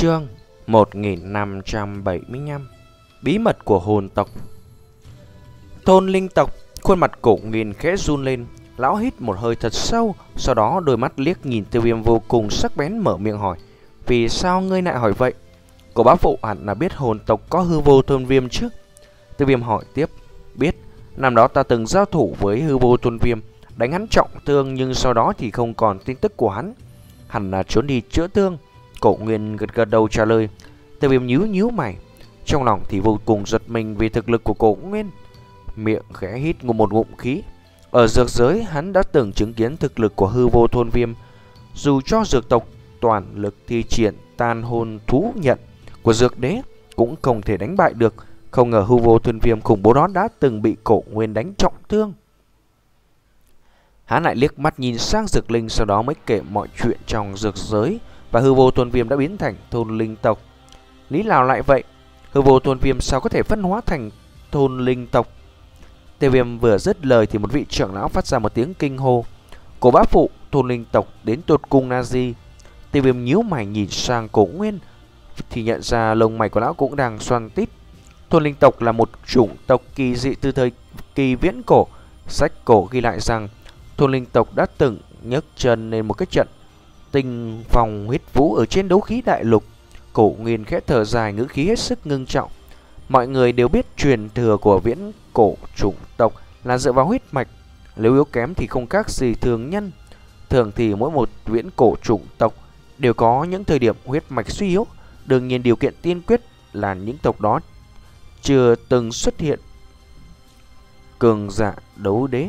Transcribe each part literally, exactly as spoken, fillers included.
Chương một nghìn năm trăm bảy mươi lăm. Bí mật của hồn tộc. Thôn linh tộc. Khuôn mặt Cổ Nguyên khẽ run lên. Lão hít một hơi thật sâu, sau đó đôi mắt liếc nhìn Tiêu Viêm vô cùng sắc bén, mở miệng hỏi: vì sao ngươi lại hỏi vậy? Cổ bá phụ hẳn là biết hồn tộc có hư vô tôn viêm chứ? Tiêu Viêm hỏi tiếp: biết. Năm đó ta từng giao thủ với hư vô tôn viêm, đánh hắn trọng thương, nhưng sau đó thì không còn tin tức của hắn. Hẳn là trốn đi chữa thương. Cổ Nguyên gật gật đầu trả lời. Tiêu Viêm nhíu nhíu mày, trong lòng thì vô cùng giật mình vì thực lực của Cổ Nguyên. Miệng khẽ hít một ngụm khí. Ở dược giới hắn đã từng chứng kiến thực lực của hư vô thôn viêm. Dù cho dược tộc toàn lực thi triển tan hồn thú nhận của dược đế cũng không thể đánh bại được. Không ngờ hư vô thôn viêm khủng bố đó đã từng bị Cổ Nguyên đánh trọng thương. Hắn lại liếc mắt nhìn sang dược linh, sau đó mới kể mọi chuyện trong dược giới. Và hư vô thôn viêm đã biến thành thôn linh tộc. Lý nào lại vậy? Hư vô thôn viêm sao có thể phân hóa thành thôn linh tộc? Tiêu Viêm vừa dứt lời thì một vị trưởng lão phát ra một tiếng kinh hô: Cổ bá phụ, thôn linh tộc đến tột cùng là gì? Tiêu Viêm nhíu mày nhìn sang Cổ Nguyên thì nhận ra lông mày của lão cũng đang xoăn tít. Thôn linh tộc là một chủng tộc kỳ dị từ thời kỳ viễn cổ. Sách cổ ghi lại rằng thôn linh tộc đã từng nhấc chân lên một cái trận tinh phong huyết vũ ở trên đấu khí đại lục. Cổ Nguyên khẽ thở dài, ngữ khí hết sức ngưng trọng. Mọi người đều biết truyền thừa của viễn cổ chủng tộc là dựa vào huyết mạch, nếu yếu kém thì không khác gì thường nhân. Thường thì mỗi một viễn cổ chủng tộc đều có những thời điểm huyết mạch suy yếu. Đương nhiên điều kiện tiên quyết là những tộc đó chưa từng xuất hiện cường giả đấu đế.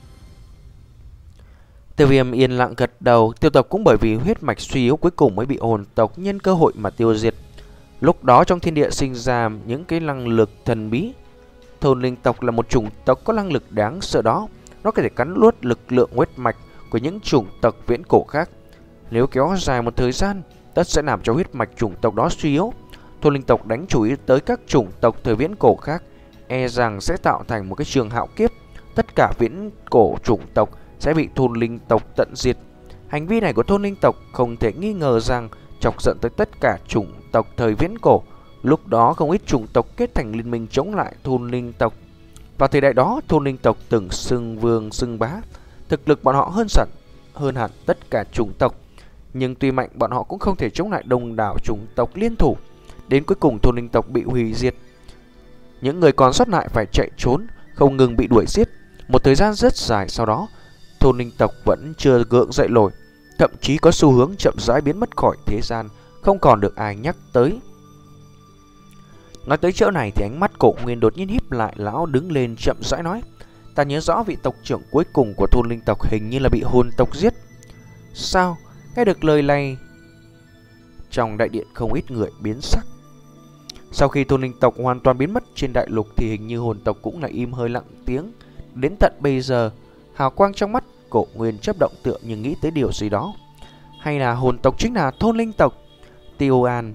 Tiêu Viêm yên lặng gật đầu. Tiêu tộc cũng bởi vì huyết mạch suy yếu cuối cùng mới bị hồn tộc nhân cơ hội mà tiêu diệt. Lúc đó trong thiên địa sinh ra những cái năng lực thần bí. Thôn linh tộc là một chủng tộc có năng lực đáng sợ đó. Nó có thể cắn nuốt lực lượng huyết mạch của những chủng tộc viễn cổ khác. Nếu kéo dài một thời gian, tất sẽ làm cho huyết mạch chủng tộc đó suy yếu. Thôn linh tộc đánh chú ý tới các chủng tộc thời viễn cổ khác, e rằng sẽ tạo thành một cái trường hạo kiếp. Tất cả viễn cổ chủng tộc sẽ bị thôn linh tộc tận diệt. Hành vi này của thôn linh tộc không thể nghi ngờ rằng chọc giận tới tất cả chủng tộc thời viễn cổ. Lúc đó không ít chủng tộc kết thành liên minh chống lại thôn linh tộc. Vào thời đại đó, thôn linh tộc từng xưng vương xưng bá, thực lực bọn họ hơn sẵn hơn hẳn tất cả chủng tộc. Nhưng tuy mạnh, bọn họ cũng không thể chống lại đông đảo chủng tộc liên thủ. Đến cuối cùng thôn linh tộc bị hủy diệt. Những người còn sót lại phải chạy trốn, không ngừng bị đuổi giết. Một thời gian rất dài sau đó, thôn linh tộc vẫn chưa gượng dậy nổi, thậm chí có xu hướng chậm rãi biến mất khỏi thế gian, không còn được ai nhắc tới. Nói tới chỗ này thì ánh mắt Cổ Nguyên đột nhiên híp lại. Lão đứng lên chậm rãi nói: ta nhớ rõ vị tộc trưởng cuối cùng của thôn linh tộc hình như là bị hồn tộc giết. Sao? Nghe được lời này, trong đại điện không ít người biến sắc. Sau khi thôn linh tộc hoàn toàn biến mất trên đại lục thì hình như hồn tộc cũng là im hơi lặng tiếng. Đến tận bây giờ, hào quang trong mắt Cổ Nguyên chớp động, tựa như nghĩ tới điều gì đó. Hay là hồn tộc chính là thôn linh tộc? Tiêu An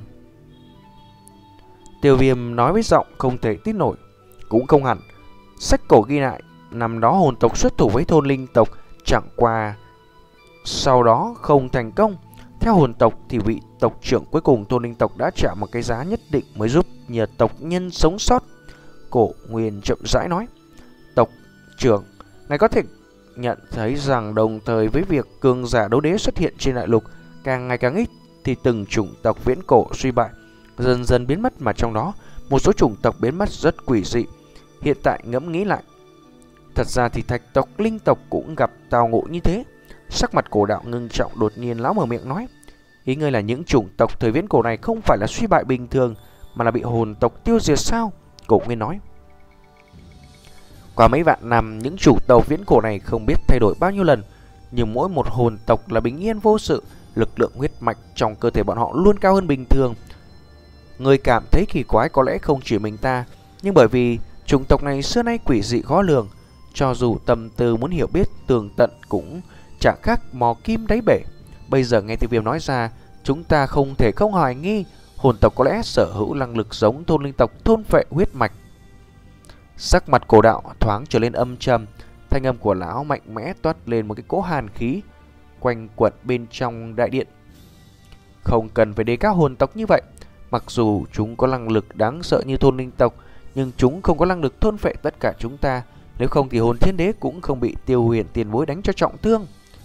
Tiêu Viêm nói với giọng không thể tin nổi. Cũng không hẳn. Sách cổ ghi lại năm đó hồn tộc xuất thủ với thôn linh tộc, chẳng qua sau đó không thành công. Theo hồn tộc thì vị tộc trưởng cuối cùng thôn linh tộc đã trả một cái giá nhất định mới giúp nhờ tộc nhân sống sót. Cổ Nguyên chậm rãi nói: tộc trưởng, ngài có thể nhận thấy rằng đồng thời với việc cường giả đấu đế xuất hiện trên đại lục càng ngày càng ít, thì từng chủng tộc viễn cổ suy bại, dần dần biến mất, mà trong đó một số chủng tộc biến mất rất quỷ dị. Hiện tại ngẫm nghĩ lại, thật ra thì thạch tộc, linh tộc cũng gặp tao ngộ như thế. Sắc mặt Cổ đạo ngưng trọng, đột nhiên lão mở miệng nói: ý ngươi là những chủng tộc thời viễn cổ này không phải là suy bại bình thường, mà là bị hồn tộc tiêu diệt sao? Cổ Nguyên nói: qua mấy vạn năm, những chủ tộc viễn cổ này không biết thay đổi bao nhiêu lần, nhưng mỗi một hồn tộc là bình yên vô sự. Lực lượng huyết mạch trong cơ thể bọn họ luôn cao hơn bình thường. Người cảm thấy kỳ quái có lẽ không chỉ mình ta, nhưng bởi vì chủng tộc này xưa nay quỷ dị khó lường, cho dù tâm tư muốn hiểu biết tường tận cũng chẳng khác mò kim đáy bể. Bây giờ nghe Tiêu Viêm nói ra, chúng ta không thể không hoài nghi hồn tộc có lẽ sở hữu năng lực giống thôn linh tộc thôn phệ huyết mạch. Sắc mặt Cổ đạo thoáng trở lên âm trầm, thanh âm của lão mạnh mẽ toát lên một cái cỗ hàn khí quanh quẩn bên trong đại điện. Không cần phải đề cao hồn tộc như vậy. Mặc dù chúng có năng lực đáng sợ như thôn linh tộc, nhưng chúng không có năng lực thôn phệ tất cả chúng ta. Nếu không thì hồn thiên đế cũng không bị Tiêu Huyền tiền bối đánh cho trọng thương.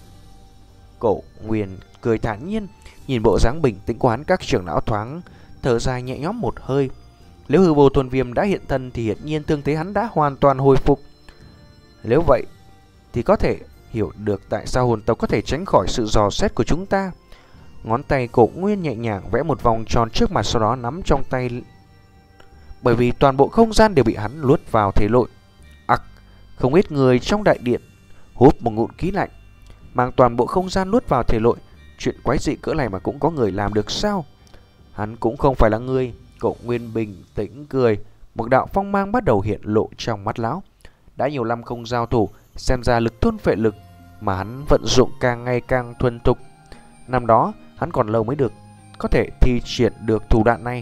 Cổ Nguyên cười thản nhiên, nhìn bộ dáng bình tĩnh của hắn, các trưởng lão thoáng thở dài nhẹ nhõm một hơi. Nếu hư vô thôn viêm đã hiện thân thì hiển nhiên thương thế hắn đã hoàn toàn hồi phục. Nếu vậy thì có thể hiểu được tại sao hồn tộc có thể tránh khỏi sự dò xét của chúng ta. Ngón tay Cổ Nguyên nhẹ nhàng vẽ một vòng tròn trước mặt, sau đó nắm trong tay, bởi vì toàn bộ không gian đều bị hắn luốt vào thể lội. Ặc, không ít người trong đại điện hút một ngụm khí lạnh, mang toàn bộ không gian nuốt vào thể lội. Chuyện quái dị cỡ này mà cũng có người làm được sao? Hắn cũng không phải là người. Cổ Nguyên bình tĩnh cười, một đạo phong mang bắt đầu hiện lộ trong mắt lão. Đã nhiều năm không giao thủ, xem ra lực thôn phệ lực mà hắn vận dụng càng ngày càng thuần thục. Năm đó hắn còn lâu mới được có thể thi triển được thủ đoạn này.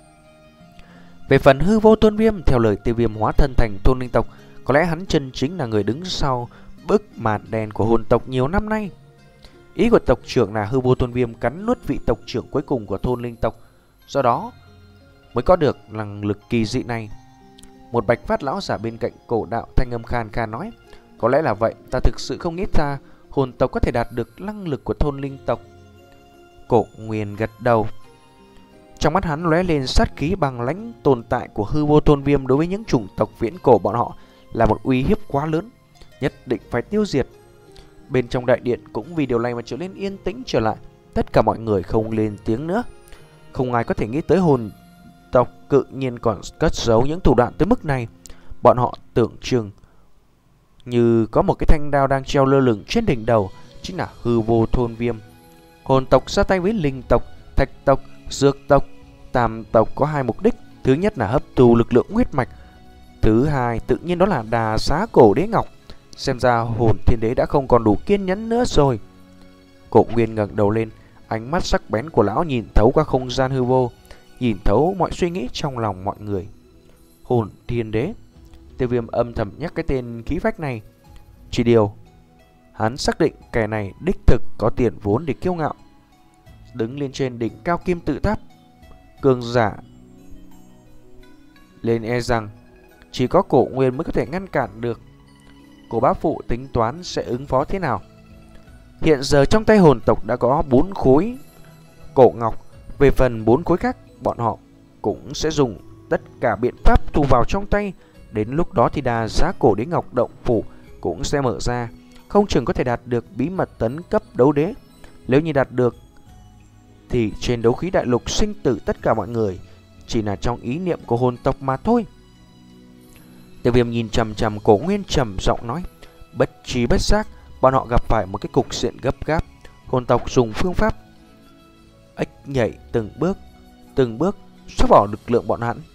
Về phần hư vô thôn viêm, theo lời Tiêu Viêm hóa thân thành thôn linh tộc, có lẽ hắn chân chính là người đứng sau bức màn đen của hồn tộc nhiều năm nay. Ý của tộc trưởng là hư vô thôn viêm cắn nuốt vị tộc trưởng cuối cùng của thôn linh tộc, do đó mới có được năng lực kỳ dị này. Một bạch phát lão giả bên cạnh Cổ Đạo thanh âm khan khan nói: có lẽ là vậy, ta thực sự không nghĩ ra hồn tộc có thể đạt được năng lực của thôn linh tộc. Cổ Nguyên gật đầu. Trong mắt hắn lóe lên sát khí bằng lãnh. Tồn tại của hư vô thôn viêm đối với những chủng tộc viễn cổ bọn họ là một uy hiếp quá lớn, nhất định phải tiêu diệt. Bên trong đại điện cũng vì điều này mà trở nên yên tĩnh trở lại. Tất cả mọi người không lên tiếng nữa. Không ai có thể nghĩ tới hồn tộc cự nhiên còn cất giấu những thủ đoạn tới mức này. Bọn họ tưởng chừng như có một cái thanh đao đang treo lơ lửng trên đỉnh đầu, chính là hư vô thôn viêm. Hồn tộc ra tay với linh tộc, thạch tộc, dược tộc, tam tộc có hai mục đích. Thứ nhất là hấp thu lực lượng huyết mạch, thứ hai tự nhiên đó là đà xá cổ đế ngọc. Xem ra hồn thiên đế đã không còn đủ kiên nhẫn nữa rồi. Cổ Nguyên ngẩng đầu lên, ánh mắt sắc bén của lão nhìn thấu qua không gian hư vô, nhìn thấu mọi suy nghĩ trong lòng mọi người. Hồn thiên đế. Tiêu Viêm âm thầm nhắc cái tên khí phách này. Chỉ điều hắn xác định kẻ này đích thực có tiền vốn để kiêu ngạo. Đứng lên trên đỉnh cao kim tự tháp, cường giả lên e rằng chỉ có Cổ Nguyên mới có thể ngăn cản được. Cổ bá phụ tính toán sẽ ứng phó thế nào? Hiện giờ trong tay hồn tộc đã có bốn khối cổ ngọc. Về phần bốn khối khác, bọn họ cũng sẽ dùng tất cả biện pháp thu vào trong tay. Đến lúc đó thì đà giá cổ đế ngọc động phủ cũng sẽ mở ra, không chừng có thể đạt được bí mật tấn cấp đấu đế. Nếu như đạt được thì trên đấu khí đại lục sinh tử tất cả mọi người chỉ là trong ý niệm của hồn tộc mà thôi. Tiêu Viêm nhìn chằm chằm Cổ Nguyên trầm giọng nói: bất trí bất giác, bọn họ gặp phải một cái cục diện gấp gáp. Hồn tộc dùng phương pháp ếch nhảy từng bước, từng bước xóa bỏ lực lượng bọn hắn.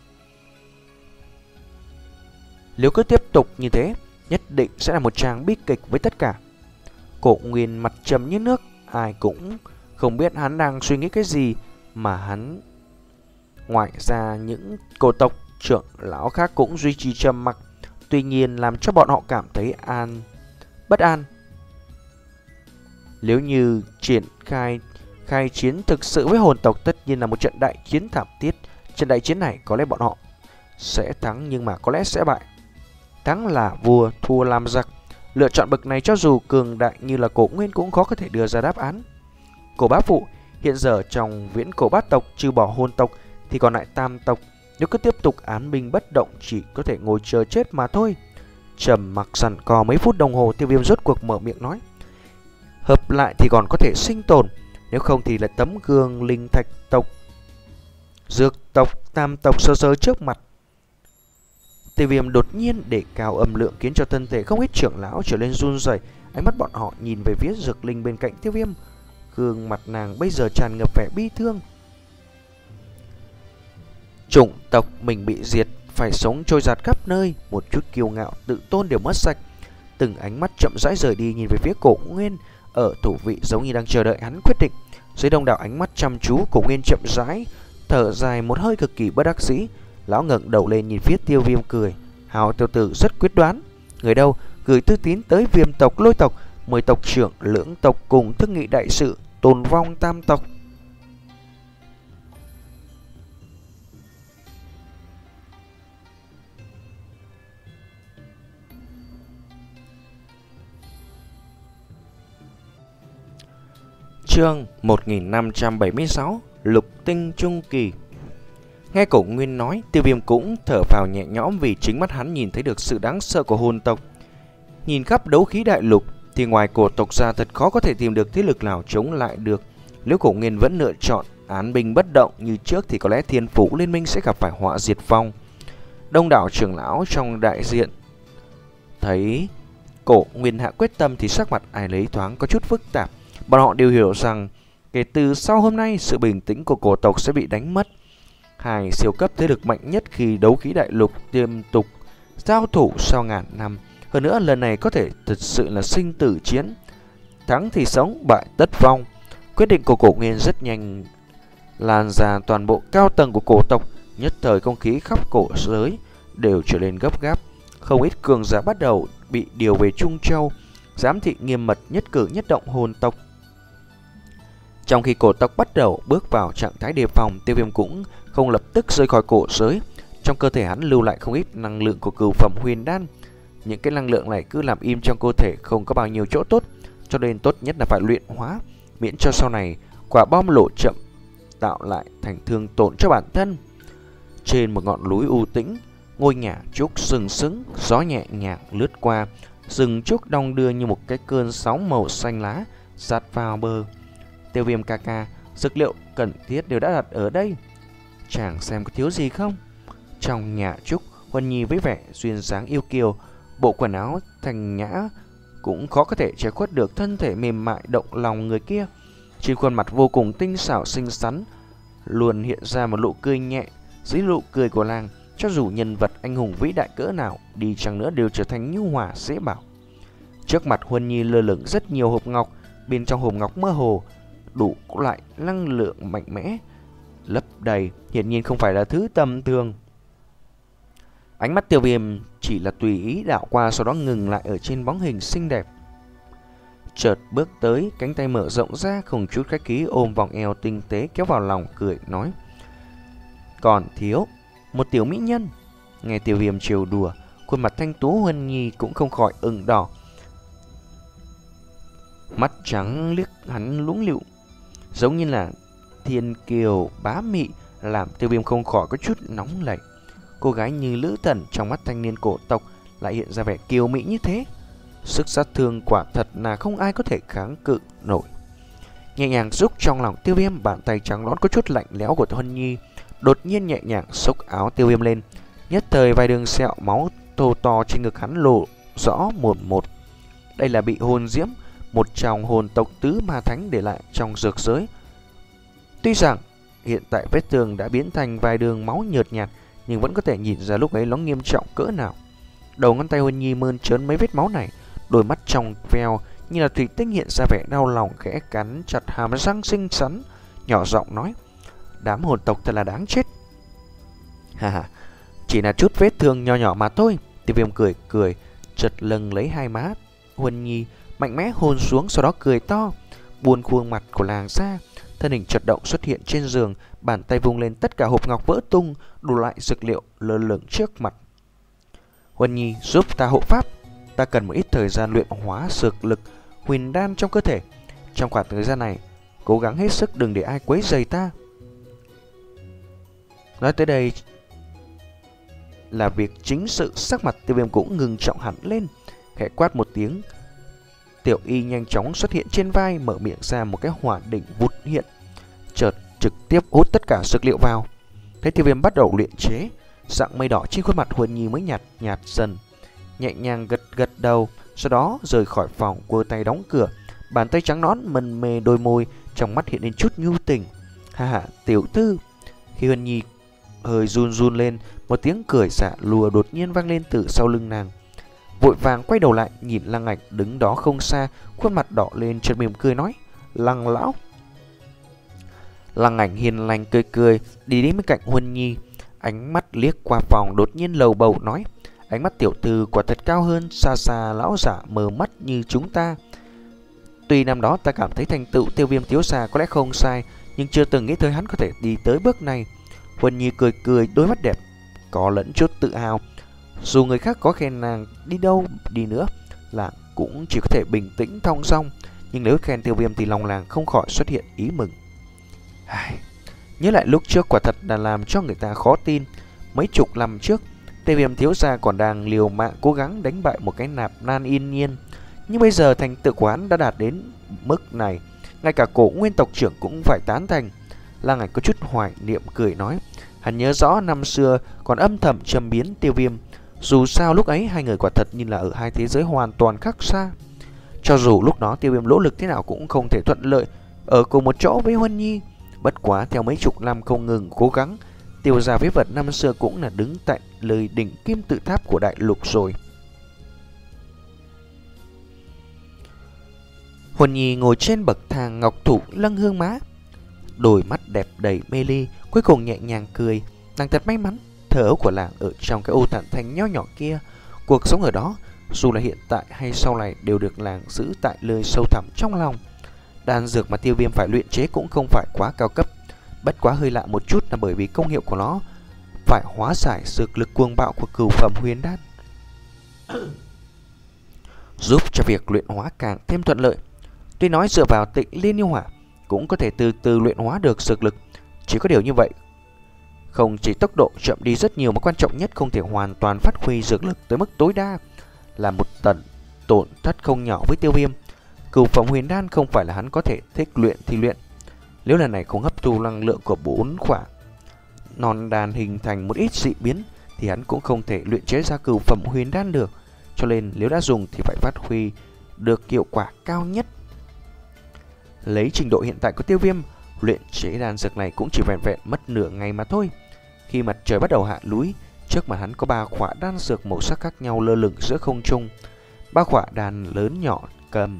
Nếu cứ tiếp tục như thế, nhất định sẽ là một tràng bi kịch với tất cả. Cổ Nguyên mặt trầm như nước, ai cũng không biết hắn đang suy nghĩ cái gì mà hắn. Ngoài ra những cổ tộc trưởng lão khác cũng duy trì trầm mặc, tuy nhiên làm cho bọn họ cảm thấy an bất an. Nếu như triển khai khai chiến thực sự với hồn tộc, tất nhiên là một trận đại chiến thảm thiết. Trận đại chiến này có lẽ bọn họ sẽ thắng, nhưng mà có lẽ sẽ bại. Thắng là vua, thua làm giặc. Lựa chọn bậc này cho dù cường đại như là Cổ Nguyên cũng khó có thể đưa ra đáp án. Cổ bá phụ, hiện giờ trong viễn cổ bát tộc trừ bỏ hồn tộc thì còn lại tam tộc. Nếu cứ tiếp tục án binh bất động chỉ có thể ngồi chờ chết mà thôi. Trầm mặc giằng co mấy phút đồng hồ, Tiêu Viêm rốt cuộc mở miệng nói: hợp lại thì còn có thể sinh tồn, nếu không thì là tấm gương linh thạch tộc, dược tộc, tam tộc sơ sơ trước mặt. Tiêu Viêm đột nhiên để cao âm lượng khiến cho thân thể không ít trưởng lão trở lên run rẩy. Ánh mắt bọn họ nhìn về phía Dược Linh bên cạnh Tiêu Viêm, gương mặt nàng bây giờ tràn ngập vẻ bi thương. Chủng tộc mình bị diệt, phải sống trôi giạt khắp nơi, một chút kiêu ngạo tự tôn đều mất sạch. Từng ánh mắt chậm rãi rời đi nhìn về phía Cổ Nguyên ở thủ vị, giống như đang chờ đợi hắn quyết định. Dưới đông đảo ánh mắt chăm chú, Cổ Nguyên chậm rãi thở dài một hơi cực kỳ bất đắc dĩ. Lão ngẩng đầu lên nhìn phía Tiêu Viêm cười: Hào tiểu tử rất quyết đoán. Người đâu gửi thư tín tới Viêm tộc, Lôi tộc, mời tộc trưởng lưỡng tộc cùng thương nghị đại sự tồn vong tam tộc. Chương một nghìn năm trăm bảy mươi sáu Lục tinh trung kỳ. Nghe Cổ Nguyên nói, Tiêu Viêm cũng thở phào nhẹ nhõm vì chính mắt hắn nhìn thấy được sự đáng sợ của hồn tộc. Nhìn khắp đấu khí đại lục thì ngoài cổ tộc ra thật khó có thể tìm được thế lực nào chống lại được. Nếu Cổ Nguyên vẫn lựa chọn án binh bất động như trước thì có lẽ Thiên Phủ Liên Minh sẽ gặp phải họa diệt vong. Đông đảo trưởng lão trong đại diện thấy Cổ Nguyên hạ quyết tâm thì sắc mặt ai lấy thoáng có chút phức tạp. Bọn họ đều hiểu rằng kể từ sau hôm nay sự bình tĩnh của cổ tộc sẽ bị đánh mất. Hai siêu cấp thế lực mạnh nhất khi đấu khí đại lục tiếp tục giao thủ sau ngàn năm. Hơn nữa lần này có thể thật sự là sinh tử chiến, thắng thì sống, bại tất vong. Quyết định của Cổ Nguyên rất nhanh lan ra toàn bộ cao tầng của cổ tộc. Nhất thời không khí khắp cổ giới đều trở nên gấp gáp. Không ít cường giả bắt đầu bị điều về Trung Châu, giám thị nghiêm mật nhất cử nhất động hồn tộc. Trong khi cổ tộc bắt đầu bước vào trạng thái đề phòng, Tiêu Viêm cũng không lập tức rời khỏi cổ giới. Trong cơ thể hắn lưu lại không ít năng lượng của cửu phẩm huyền đan. Những cái năng lượng này cứ làm im trong cơ thể không có bao nhiêu chỗ tốt, cho nên tốt nhất là phải luyện hóa, miễn cho sau này quả bom nổ chậm tạo lại thành thương tổn cho bản thân. Trên một ngọn núi u tĩnh, ngôi nhà trúc sừng sững, gió nhẹ nhàng lướt qua, rừng trúc đong đưa như một cái cơn sóng màu xanh lá dạt vào bờ. Tiêu Viêm ca ca, dược liệu cần thiết đều đã đặt ở đây, chàng xem có thiếu gì không? Trong nhà trúc, Huân Nhi với vẻ duyên dáng yêu kiều, bộ quần áo thành nhã cũng khó có thể che khuất được thân thể mềm mại động lòng người kia. Trên khuôn mặt vô cùng tinh xảo xinh xắn luôn hiện ra một nụ cười nhẹ. Dưới nụ cười của nàng, cho dù nhân vật anh hùng vĩ đại cỡ nào đi chăng nữa đều trở thành nhu hòa dễ bảo. Trước mặt Huân Nhi lơ lửng rất nhiều hộp ngọc, bên trong hộp ngọc mơ hồ đủ loại năng lượng mạnh mẽ lấp đầy, hiển nhiên không phải là thứ tầm thường. Ánh mắt Tiêu Viêm chỉ là tùy ý đảo qua, sau đó ngừng lại ở trên bóng hình xinh đẹp. Chợt bước tới, cánh tay mở rộng ra, không chút khách khí ôm vòng eo tinh tế kéo vào lòng, cười nói: còn thiếu một tiểu mỹ nhân. Nghe Tiêu Viêm trêu đùa, khuôn mặt thanh tú Huân Nhi cũng không khỏi ửng đỏ, mắt trắng liếc hắn lũng lịu, giống như là thiên kiều bá mị, làm Tiêu Viêm không khỏi có chút nóng lạnh. Cô gái như lữ thần trong mắt thanh niên cổ tộc lại hiện ra vẻ kiều mỹ như thế, sức sát thương quả thật là không ai có thể kháng cự nổi. Nhẹ nhàng rúc trong lòng Tiêu Viêm, bàn tay trắng nõn có chút lạnh lẽo của Huân Nhi đột nhiên nhẹ nhàng xốc áo Tiêu Viêm lên. Nhất thời vài đường sẹo máu thô to trên ngực hắn lộ rõ một một. Đây là bị hồn diễm, một trong hồn tộc tứ ma thánh để lại trong dược giới. Tuy rằng hiện tại vết thương đã biến thành vài đường máu nhợt nhạt, nhưng vẫn có thể nhìn ra lúc ấy nó nghiêm trọng cỡ nào. Đầu ngón tay Huân Nhi mơn trớn mấy vết máu này, đôi mắt trong veo như là thủy tinh hiện ra vẻ đau lòng, khẽ cắn chặt hàm răng xinh xắn, nhỏ giọng nói: đám hồn tộc thật là đáng chết. Ha ha, chỉ là chút vết thương nho nhỏ mà thôi. Tiêu Viêm cười cười, chợt lâng lấy hai má Huân Nhi, mạnh mẽ hôn xuống, sau đó cười to, buồn khuôn mặt của làng ra. Thân hình chợt động xuất hiện trên giường, bàn tay vung lên, tất cả hộp ngọc vỡ tung, đủ loại dược liệu lơ lửng trước mặt. Huân Nhi, giúp ta hộ pháp, ta cần một ít thời gian luyện hóa dược lực huyền đan trong cơ thể. Trong khoảng thời gian này, cố gắng hết sức đừng để ai quấy rầy ta. Nói tới đây là việc chính sự, sắc mặt Tiêu Viêm cũng ngừng trọng hẳn lên, khẽ quát một tiếng. Tiểu y nhanh chóng xuất hiện trên vai, mở miệng ra một cái hỏa đỉnh vụt hiện, chợt trực tiếp hút tất cả dược liệu vào. Thấy Tiêu Viêm bắt đầu luyện chế, dạng mây đỏ trên khuôn mặt Huân Nhi mới nhạt nhạt dần, nhẹ nhàng gật gật đầu, sau đó rời khỏi phòng, quơ tay đóng cửa, bàn tay trắng nõn mân mê đôi môi, trong mắt hiện lên chút nhu tình. Ha ha, tiểu thư. Khi Huân Nhi hơi run run lên, một tiếng cười xạ lùa đột nhiên vang lên từ sau lưng nàng. Vội vàng quay đầu lại nhìn Lăng Ảnh đứng đó không xa, khuôn mặt đỏ lên, chợt mỉm cười nói: Lăng lão. Lăng Ảnh hiền lành cười cười đi đến bên cạnh Huân Nhi, ánh mắt liếc qua phòng, đột nhiên lầu bầu nói: ánh mắt tiểu thư quả thật cao hơn xa xa lão giả mờ mắt như chúng ta. Tuy năm đó ta cảm thấy thành tựu Tiêu Viêm thiếu gia có lẽ không sai, nhưng chưa từng nghĩ tới hắn có thể đi tới bước này. Huân Nhi cười cười, đôi mắt đẹp có lẫn chút tự hào. Dù người khác có khen nàng đi đâu đi nữa là cũng chỉ có thể bình tĩnh thong dong, nhưng nếu khen Tiêu Viêm thì lòng làng không khỏi xuất hiện ý mừng. Ai... Nhớ lại lúc trước quả thật là làm cho người ta khó tin. Mấy chục năm trước, Tiêu Viêm thiếu gia còn đang liều mạng cố gắng đánh bại một cái nạp nan yên nhiên, nhưng bây giờ thành tựu của hắn đã đạt đến mức này, ngay cả Cổ Nguyên tộc trưởng cũng phải tán thành. Lăng Ảnh có chút hoài niệm cười nói, hắn nhớ rõ năm xưa còn âm thầm châm biếm Tiêu Viêm. Dù sao lúc ấy hai người quả thật như là ở hai thế giới hoàn toàn khác xa. Cho dù lúc đó Tiêu Viêm nỗ lực thế nào cũng không thể thuận lợi ở cùng một chỗ với Huân Nhi. Bất quá theo mấy chục năm không ngừng cố gắng, Tiêu gia phế vật năm xưa cũng là đứng tại lời đỉnh kim tự tháp của đại lục rồi. Huân Nhi ngồi trên bậc thang ngọc thụ lâng hương má, đôi mắt đẹp đầy mê ly, cuối cùng nhẹ nhàng cười. Nàng thật may mắn, thở của làng ở trong cái ô tản thành nho nhỏ kia. Cuộc sống ở đó, dù là hiện tại hay sau này, đều được làng giữ tại nơi sâu thẳm trong lòng. Đan dược mà Tiêu Viêm phải luyện chế cũng không phải quá cao cấp, bất quá hơi lạ một chút là bởi vì công hiệu của nó phải hóa giải dược lực cuồng bạo của cửu phẩm huyền đan, giúp cho việc luyện hóa càng thêm thuận lợi. Tuy nói dựa vào Tịnh Liên Yêu Hỏa cũng có thể từ từ luyện hóa được dược lực, chỉ có điều như vậy không chỉ tốc độ chậm đi rất nhiều mà quan trọng nhất không thể hoàn toàn phát huy dược lực tới mức tối đa, là một tần tổn thất không nhỏ với Tiêu Viêm. Cửu phẩm huyền đan không phải là hắn có thể thích luyện thì luyện. Nếu lần này không hấp thu năng lượng của bốn khỏa non đan hình thành một ít dị biến thì hắn cũng không thể luyện chế ra cửu phẩm huyền đan được. Cho nên nếu đã dùng thì phải phát huy được hiệu quả cao nhất. Lấy trình độ hiện tại của Tiêu Viêm, luyện chế đan dược này cũng chỉ vẹn vẹn mất nửa ngày mà thôi. Khi mặt trời bắt đầu hạ núi, trước mặt hắn có ba khỏa đan dược màu sắc khác nhau lơ lửng giữa không trung. Ba khỏa đan lớn nhỏ cầm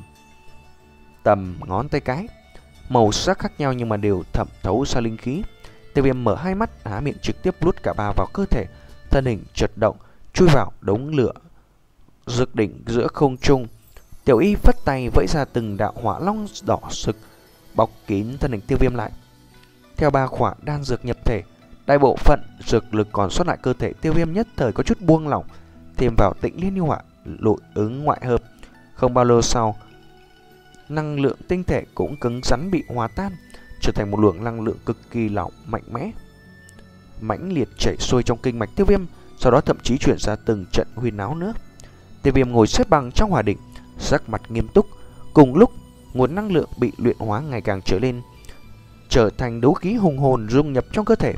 tầm ngón tay cái, màu sắc khác nhau nhưng mà đều thẩm thấu ra linh khí. Tiêu Viêm mở hai mắt, há miệng trực tiếp nuốt cả ba vào cơ thể, thân hình chợt động, chui vào đống lửa rực đỉnh giữa không trung. Tiểu Y phất tay vẫy ra từng đạo hỏa long đỏ sực, bọc kín thân hình Tiêu Viêm lại. Theo ba khỏa đan dược nhập thể, đại bộ phận dược lực còn sót lại cơ thể Tiêu Viêm nhất thời có chút buông lỏng, thêm vào Tịnh Liên Yêu Hỏa nội ứng ngoại hợp, không bao lâu sau, năng lượng tinh thể cũng cứng rắn bị hòa tan, trở thành một luồng năng lượng cực kỳ lỏng mạnh mẽ, mãnh liệt chảy xuôi trong kinh mạch Tiêu Viêm, sau đó thậm chí chuyển ra từng trận huyên náo nữa. Tiêu Viêm ngồi xếp bằng trong hỏa đỉnh, sắc mặt nghiêm túc. Cùng lúc, nguồn năng lượng bị luyện hóa ngày càng trở lên, trở thành đấu khí hùng hồn dung nhập trong cơ thể.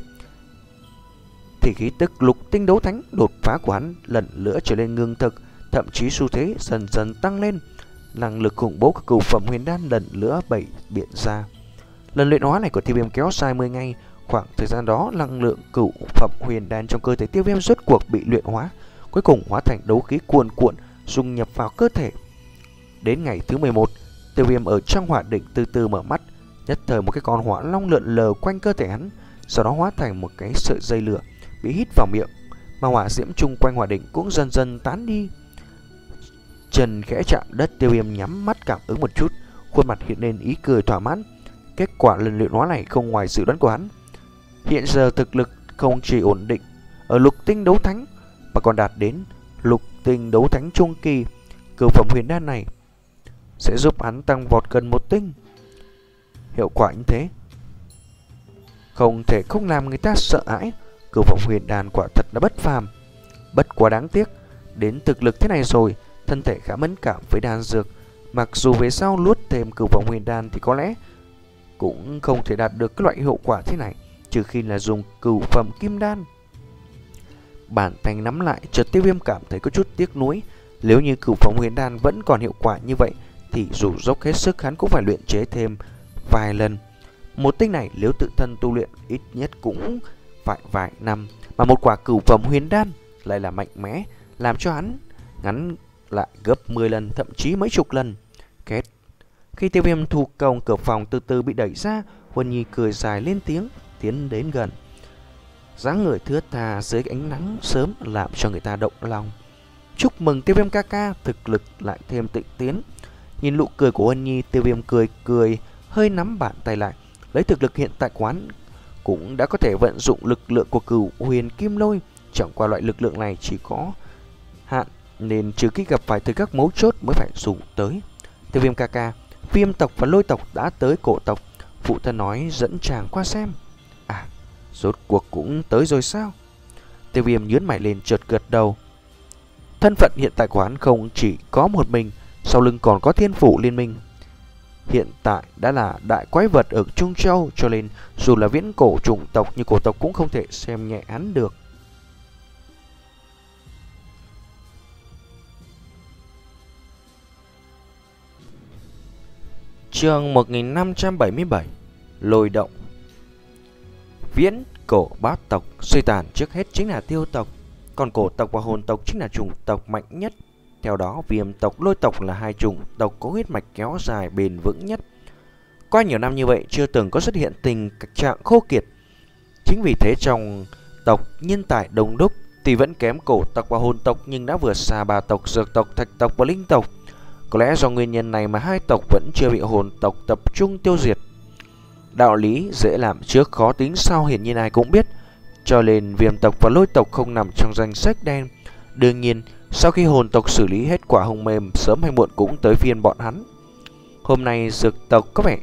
Thì khí tức lục tinh đấu thánh đột phá của hắn lần nữa trở lên ngưng thực, thậm chí xu thế dần dần tăng lên. Năng lực khủng bố của cửu phẩm huyền đan lần nữa bảy biện ra. Lần luyện hóa này của Tiêu Viêm kéo dài mười ngày. Khoảng thời gian đó, năng lượng cửu phẩm huyền đan trong cơ thể Tiêu Viêm rốt cuộc bị luyện hóa, cuối cùng hóa thành đấu khí cuồn cuộn dung nhập vào cơ thể. Đến ngày thứ mười một, Tiêu Viêm ở trong hỏa đỉnh từ từ mở mắt, nhất thời một cái con hỏa long lượn lờ quanh cơ thể hắn, sau đó hóa thành một cái sợi dây lửa bị hít vào miệng, mà hỏa diễm chung quanh hỏa đỉnh cũng dần dần tán đi. Chân khẽ chạm đất, Tiêu Viêm nhắm mắt cảm ứng một chút, khuôn mặt hiện lên ý cười thỏa mãn. Kết quả lần luyện hóa này không ngoài dự đoán của hắn. Hiện giờ thực lực không chỉ ổn định ở lục tinh đấu thánh mà còn đạt đến lục tinh đấu thánh trung kỳ. Cửu phẩm huyền đan này sẽ giúp hắn tăng vọt gần một tinh. Hiệu quả như thế không thể không làm người ta sợ hãi. Cửu phẩm huyền đan quả thật là bất phàm. Bất quá đáng tiếc, đến thực lực thế này rồi, thân thể khá mẫn cảm với đan dược. Mặc dù về sau luốt thêm cửu phẩm huyền đan thì có lẽ cũng không thể đạt được cái loại hiệu quả thế này, trừ khi là dùng cửu phẩm kim đan. Bàn tay nắm lại, chợt Tiêu Viêm cảm thấy có chút tiếc nuối. Nếu như cửu phẩm huyền đan vẫn còn hiệu quả như vậy thì dù dốc hết sức hắn cũng phải luyện chế thêm vài lần. Một tinh này nếu tự thân tu luyện ít nhất cũng phải vài năm, mà một quả cửu phẩm huyền đan lại là mạnh mẽ, làm cho hắn ngắn lại gấp mười lần, thậm chí mấy chục lần. Kết khi Tiêu Viêm thu công, cửa phòng từ từ bị đẩy ra. Huân Nhi cười dài lên tiếng, tiến đến gần. Dáng người thướt tha dưới ánh nắng sớm làm cho người ta động lòng. Chúc mừng Tiêu Viêm ca ca, thực lực lại thêm tịnh tiến. Nhìn nụ cười của Huân Nhi, Tiêu Viêm cười cười, hơi nắm bàn tay lại. Lấy thực lực hiện tại quán cũng đã có thể vận dụng lực lượng của cửu huyền kim lôi. Chẳng qua loại lực lượng này chỉ có hạn, nên trừ khi gặp phải thời khắc mấu chốt mới phải dùng tới. Tiêu Viêm ca ca, viêm tộc và lôi tộc đã tới cổ tộc. Phụ thân nói dẫn chàng qua xem. À, rốt cuộc cũng tới rồi sao? Tiêu Viêm nhướng mày lên chợt gật đầu. Thân phận hiện tại của hắn không chỉ có một mình, sau lưng còn có thiên phủ liên minh. Hiện tại đã là đại quái vật ở Trung Châu, cho nên dù là viễn cổ chủng tộc như cổ tộc cũng không thể xem nhẹ hắn được. Chương một nghìn năm trăm bảy mươi bảy. Lôi động. Viễn cổ bát tộc suy tàn trước hết chính là tiêu tộc, còn cổ tộc và hồn tộc chính là chủng tộc mạnh nhất. Theo đó, viêm tộc, lôi tộc là hai chủng tộc có huyết mạch kéo dài bền vững nhất. Qua nhiều năm như vậy chưa từng có xuất hiện tình trạng khô kiệt. Chính vì thế trong tộc nhân tài đông đúc, tuy vẫn kém cổ tộc và hồn tộc nhưng đã vượt xa ba tộc dược tộc, thạch tộc và linh tộc. Có lẽ do nguyên nhân này mà hai tộc vẫn chưa bị hồn tộc tập trung tiêu diệt. Đạo lý dễ làm trước khó tính sau hiển nhiên ai cũng biết, cho nên viêm tộc và lôi tộc không nằm trong danh sách đen. Đương nhiên, sau khi hồn tộc xử lý hết quả hồng mềm, sớm hay muộn cũng tới phiên bọn hắn. Hôm nay dược tộc có vẻ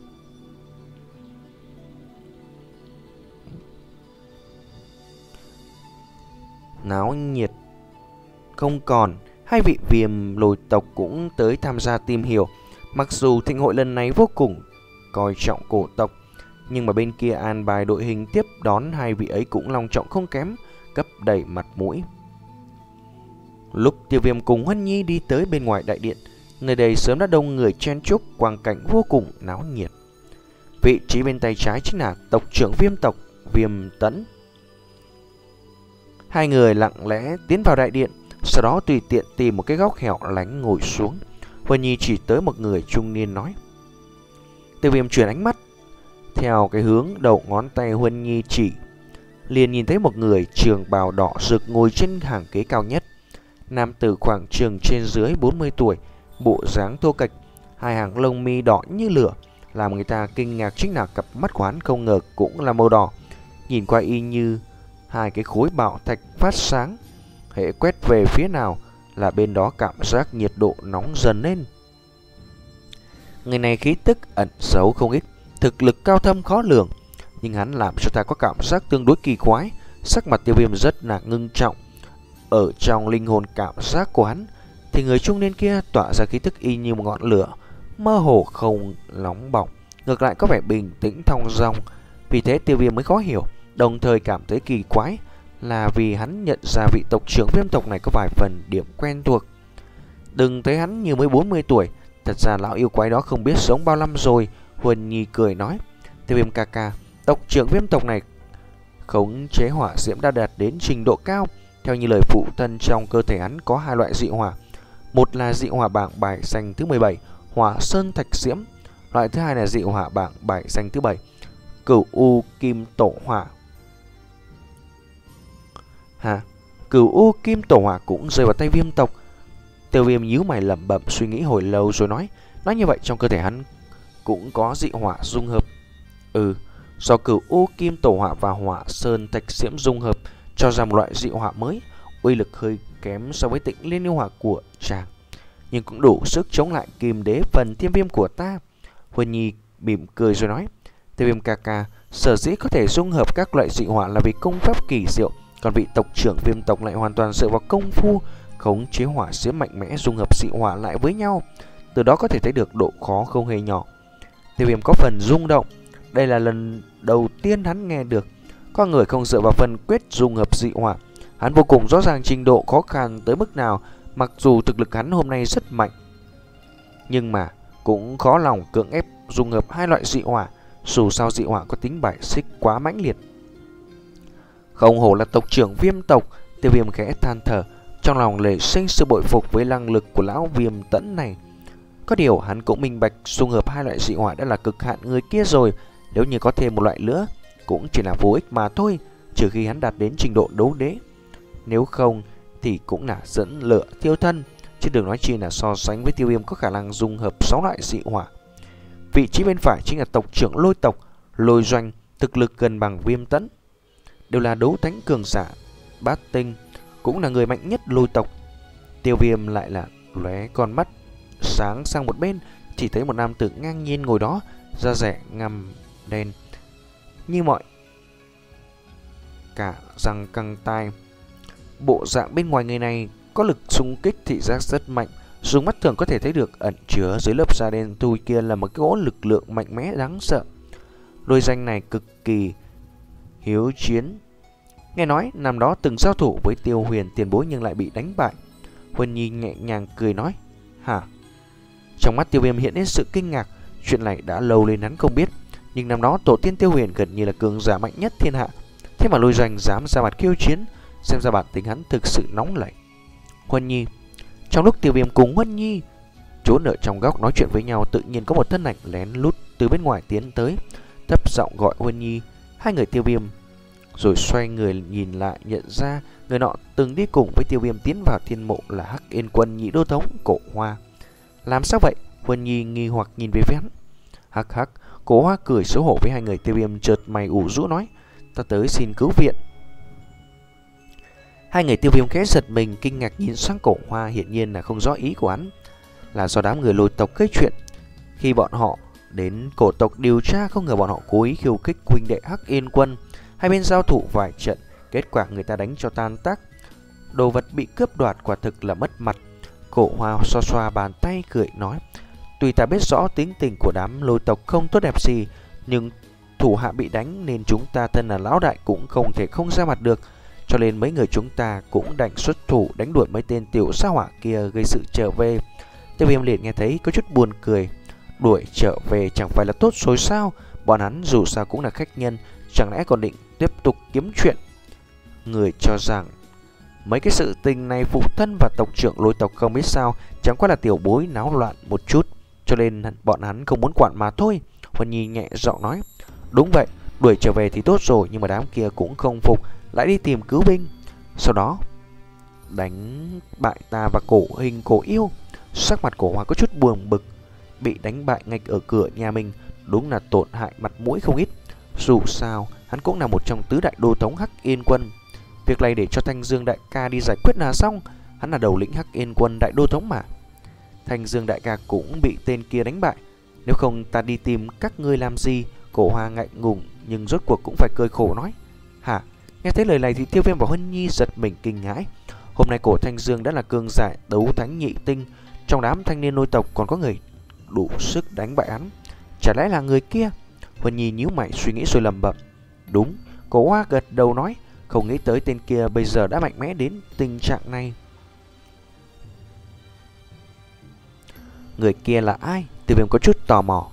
náo nhiệt không còn. Hai vị viêm lôi tộc cũng tới tham gia tìm hiểu. Mặc dù thịnh hội lần này vô cùng coi trọng cổ tộc, nhưng mà bên kia an bài đội hình tiếp đón hai vị ấy cũng long trọng không kém, cấp đầy mặt mũi. Lúc Tiêu Viêm cùng Huân Nhi đi tới bên ngoài đại điện, nơi đây sớm đã đông người chen chúc, quang cảnh vô cùng náo nhiệt. Vị trí bên tay trái chính là tộc trưởng viêm tộc Viêm Tẫn. Hai người lặng lẽ tiến vào đại điện, sau đó tùy tiện tìm một cái góc hẻo lánh ngồi xuống. Huân Nhi chỉ tới một người trung niên nói. Tiêu Viêm chuyển ánh mắt theo cái hướng đầu ngón tay Huân Nhi chỉ, liền nhìn thấy một người trường bào đỏ rực ngồi trên hàng ghế cao nhất. Nam tử khoảng chừng trên dưới bốn mươi tuổi, bộ dáng thô kệch, hai hàng lông mi đỏ như lửa, làm người ta kinh ngạc chính là cặp mắt của hắn không ngờ cũng là màu đỏ, nhìn qua y như hai cái khối bảo thạch phát sáng, hễ quét về phía nào là bên đó cảm giác nhiệt độ nóng dần lên. Người này khí tức ẩn giấu không ít, thực lực cao thâm khó lường, nhưng hắn làm cho ta có cảm giác tương đối kỳ quái. Sắc mặt Tiêu Viêm rất là ngưng trọng. Ở trong linh hồn cảm giác của hắn thì người trung niên kia tỏa ra khí tức y như một ngọn lửa, mơ hồ không nóng bỏng, ngược lại có vẻ bình tĩnh thong dong. Vì thế Tiêu Viêm mới khó hiểu, đồng thời cảm thấy kỳ quái, là vì hắn nhận ra vị tộc trưởng viêm tộc này có vài phần điểm quen thuộc. Đừng thấy hắn như mới bốn mươi tuổi, thật ra lão yêu quái đó không biết sống bao năm rồi. Huân Nhi cười nói. Tiêu Viêm ca ca, tộc trưởng viêm tộc này khống chế hỏa diễm đã đạt đến trình độ cao. Theo như lời phụ thân, trong cơ thể hắn có hai loại dị hỏa. Một là dị hỏa bảng bài xanh thứ mười bảy, hỏa sơn thạch diễm. Loại thứ hai là dị hỏa bảng bài xanh thứ bảy, cửu u kim tổ hỏa. Hả? Cửu u kim tổ hỏa cũng rơi vào tay viêm tộc. Tiêu Viêm nhíu mày lẩm bẩm suy nghĩ hồi lâu rồi nói. Nói như vậy trong cơ thể hắn cũng có dị hỏa dung hợp. Ừ, do cửu u kim tổ hỏa và hỏa sơn thạch diễm dung hợp cho ra một loại dị hỏa mới, uy lực hơi kém so với Tịnh Liên yêu hỏa của chàng, nhưng cũng đủ sức chống lại kim đế phần thiên viêm của ta. Huân Nhi mỉm cười rồi nói. Tiêu Viêm ca ca, sở dĩ có thể dung hợp các loại dị hỏa là vì công pháp kỳ diệu, còn vị tộc trưởng viêm tộc lại hoàn toàn dựa vào công phu khống chế hỏa diễm mạnh mẽ dung hợp dị hỏa lại với nhau. Từ đó có thể thấy được độ khó không hề nhỏ. Tiêu Viêm có phần rung động. Đây là lần đầu tiên hắn nghe được có người không dựa vào phần quyết dung hợp dị hỏa. Hắn vô cùng rõ ràng trình độ khó khăn tới mức nào. Mặc dù thực lực hắn hôm nay rất mạnh, nhưng mà cũng khó lòng cưỡng ép dung hợp hai loại dị hỏa. Dù sao dị hỏa có tính bài xích quá mãnh liệt. Không hổ là tộc trưởng viêm tộc. Tiêu Viêm khẽ than thở, trong lòng nảy sinh sự bội phục với năng lực của lão Viêm Tẫn này. Có điều hắn cũng minh bạch dung hợp hai loại dị hỏa đã là cực hạn người kia rồi. Nếu như có thêm một loại nữa cũng chỉ là vô ích mà thôi, trừ khi hắn đạt đến trình độ đấu đế. Nếu không thì cũng là dẫn lửa thiêu thân, chứ đừng nói chi là so sánh với Tiêu Viêm có khả năng dung hợp sáu loại dị hỏa. Vị trí bên phải chính là tộc trưởng lôi tộc Lôi Doanh, thực lực gần bằng Viêm Tẫn, đều là đấu thánh cường giả bát tinh, cũng là người mạnh nhất lôi tộc. Tiêu Viêm lại là lóe con mắt sáng sang một bên, chỉ thấy một nam tử ngang nhiên ngồi đó, da rẻ ngăm đen như mọi cả răng căng tai. Bộ dạng bên ngoài người này có lực xung kích thị giác rất mạnh, dùng mắt thường có thể thấy được ẩn chứa dưới lớp da đen thui kia là một cái gỗ lực lượng mạnh mẽ đáng sợ. Lôi danh này cực kỳ hiếu chiến. Nghe nói năm đó từng giao thủ với Tiêu Huyền tiền bối nhưng lại bị đánh bại. Huân Nhi nhẹ nhàng cười nói: hả? Trong mắt Tiêu Viêm hiện lên sự kinh ngạc. Chuyện này đã lâu lên hắn không biết, nhưng năm đó tổ tiên Tiêu Huyền gần như là cường giả mạnh nhất thiên hạ, thế mà lôi danh dám ra mặt khiêu chiến, xem ra bản tính hắn thực sự nóng nảy. Huân Nhi. Trong lúc Tiêu Viêm cùng Huân Nhi trốn ở trong góc nói chuyện với nhau, tự nhiên có một thân ảnh lén lút từ bên ngoài tiến tới, thấp giọng gọi Huân Nhi. Hai người Tiêu Viêm rồi xoay người nhìn lại, nhận ra người nọ từng đi cùng với Tiêu Viêm tiến vào thiên mộ là Hắc Yên Quân nhị đô thống Cổ Hoa. Làm sao vậy? Huân Nhi nghi hoặc nhìn về phía hắn. Hắc hắc. Cổ Hoa cười xấu hổ với hai người Tiêu Viêm, chợt mày ủ rũ nói: ta tới xin cứu viện. Hai người Tiêu Viêm khẽ giật mình, kinh ngạc nhìn sang Cổ Hoa, hiển nhiên là không rõ ý của hắn, là do đám người Lôi tộc gây chuyện. Khi bọn họ đến cổ tộc điều tra, không ngờ bọn họ cố ý khiêu khích huynh đệ Hắc Yên Quân. Hai bên giao thủ vài trận, kết quả người ta đánh cho tan tác, đồ vật bị cướp đoạt, quả thực là mất mặt. Cổ Hoa xoa xoa bàn tay cười nói: tuy ta biết rõ tính tình của đám Lôi tộc không tốt đẹp gì, nhưng thủ hạ bị đánh nên chúng ta thân là lão đại cũng không thể không ra mặt được, cho nên mấy người chúng ta cũng đành xuất thủ đánh đuổi mấy tên tiểu sa hỏa kia gây sự trở về. Tiêu Viêm liền nghe thấy có chút buồn cười. Đuổi trở về chẳng phải là tốt rồi sao? Bọn hắn dù sao cũng là khách nhân, chẳng lẽ còn định tiếp tục kiếm chuyện? Người cho rằng mấy cái sự tình này phụ thân và tộc trưởng Lôi tộc không biết sao, chẳng qua là tiểu bối náo loạn một chút, cho nên bọn hắn không muốn quản mà thôi. Huân Nhi nhẹ giọng nói: đúng vậy, đuổi trở về thì tốt rồi, nhưng mà đám kia cũng không phục, lại đi tìm cứu binh, sau đó đánh bại ta và Cổ Hình Cổ Yêu. Sắc mặt Cổ Hoa có chút buồn bực, bị đánh bại ngay ở cửa nhà mình, đúng là tổn hại mặt mũi không ít. Dù sao hắn cũng là một trong tứ đại đô thống Hắc Yên Quân, việc này để cho Thanh Dương đại ca đi giải quyết là xong. Hắn là đầu lĩnh Hắc Yên Quân đại đô thống mà. Thanh Dương đại ca cũng bị tên kia đánh bại, nếu không ta đi tìm các ngươi làm gì? Cổ Hoa ngại ngùng nhưng rốt cuộc cũng phải cười khổ nói: hả? Nghe thấy lời này thì Tiêu Viêm và Huân Nhi giật mình kinh hãi. Hôm nay Cổ Thanh Dương đã là cường giả đấu thánh nhị tinh, trong đám thanh niên Lôi tộc còn có người đủ sức đánh bại hắn, chả lẽ là người kia? Huân Nhi nhíu mày suy nghĩ rồi lẩm bẩm: đúng. Cổ Hoa gật đầu nói: không nghĩ tới tên kia bây giờ đã mạnh mẽ đến tình trạng này. Người kia là ai? Tiêu Viêm có chút tò mò.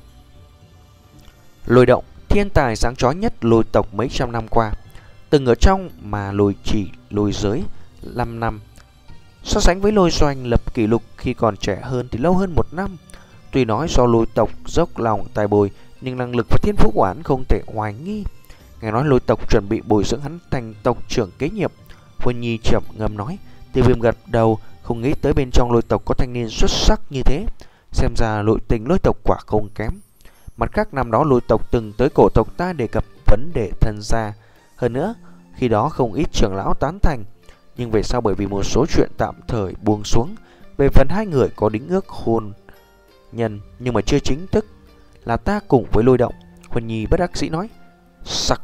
Lôi Động, thiên tài sáng chói nhất Lôi tộc mấy trăm năm qua, từng ở trong mà lôi chỉ lôi giới năm năm. So sánh với Lôi Doanh lập kỷ lục khi còn trẻ hơn thì lâu hơn một năm. Tuy nói do Lôi tộc dốc lòng tài bồi, nhưng năng lực và thiên phú của hắn không thể hoài nghi. Nghe nói Lôi tộc chuẩn bị bồi dưỡng hắn thành tộc trưởng kế nhiệm. Huân Nhi trầm ngâm nói. Tiêu Viêm gật đầu, không nghĩ tới bên trong Lôi tộc có thanh niên xuất sắc như thế. Xem ra nội tình Lôi tộc quả không kém. Mặt khác năm đó Lôi tộc từng tới cổ tộc ta đề cập vấn đề thân gia. Hơn nữa, khi đó không ít trưởng lão tán thành, nhưng về sau bởi vì một số chuyện tạm thời buông xuống. Về phần hai người có đính ước hôn nhân nhưng mà chưa chính thức, là ta cùng với Lôi Động. Huân Nhi bất đắc dĩ nói. Sặc.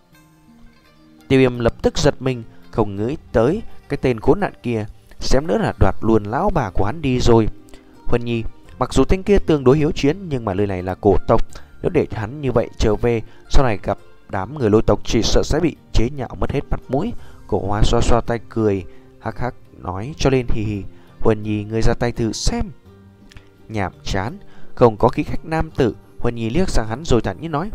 Tiêu Viêm lập tức giật mình, không nghĩ tới cái tên khốn nạn kia xém nữa là đoạt luôn lão bà của hắn đi rồi. Huân Nhi, mặc dù tên kia tương đối hiếu chiến, nhưng mà nơi này là cổ tộc, nếu để hắn như vậy trở về, sau này gặp đám người Lôi tộc chỉ sợ sẽ bị chế nhạo mất hết mặt mũi. Cổ Hoa xoa xoa tay cười hắc hắc nói, cho nên hì hì. Huân Nhi, ngươi ra tay thử xem. Nhảm chán, không có khí khách nam tử. Huân Nhi liếc sang hắn rồi thản nhiên nói.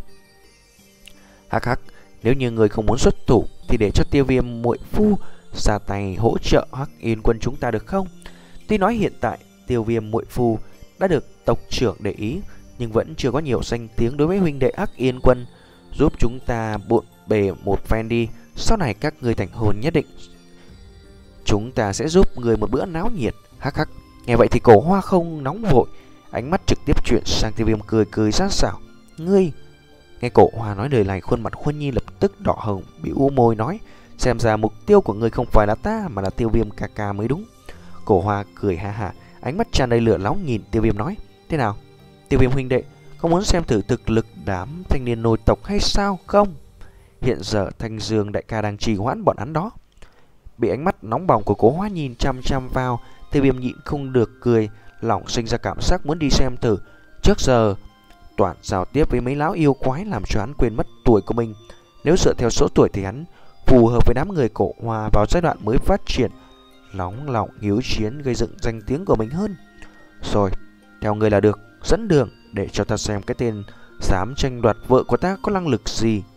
Hắc hắc, nếu như người không muốn xuất thủ thì để cho Tiêu Viêm muội phu ra tay hỗ trợ Hắc Yên Quân chúng ta được không? Tuy nói hiện tại Tiêu Viêm muội phu đã được tộc trưởng để ý, nhưng vẫn chưa có nhiều danh tiếng đối với huynh đệ Hắc Yên Quân. Giúp chúng ta bộn bề một phen đi, sau này các người thành hôn nhất định chúng ta sẽ giúp người một bữa náo nhiệt. Hắc hắc. Nghe vậy thì Cổ Hoa không nóng vội, ánh mắt trực tiếp chuyển sang Tiêu Viêm, cười cười sát sảo. Ngươi. Nghe Cổ Hoa nói lời này, khuôn mặt Huân Nhi lập tức đỏ hồng, bĩu môi nói, xem ra mục tiêu của ngươi không phải là ta mà là Tiêu Viêm ca ca mới đúng. Cổ Hoa cười ha ha, ánh mắt tràn đầy lửa nóng nhìn Tiêu Viêm nói, thế nào? Tiêu Viêm huynh đệ, không muốn xem thử thực lực đám thanh niên nô tộc hay sao không? Hiện giờ Thanh Dương đại ca đang trì hoãn bọn hắn đó. Bị ánh mắt nóng bỏng của Cố Hóa nhìn chăm chăm vào, Tiêu Viêm nhịn không được cười, lòng sinh ra cảm giác muốn đi xem thử. Trước giờ toàn giao tiếp với mấy lão yêu quái làm cho hắn quên mất tuổi của mình. Nếu dựa theo số tuổi thì hắn phù hợp với đám người cổ Hoa vào giai đoạn mới phát triển, nóng lòng hiếu chiến gây dựng danh tiếng của mình hơn. Rồi, theo người là được, dẫn đường để cho ta xem cái tên dám tranh đoạt vợ của ta có năng lực gì.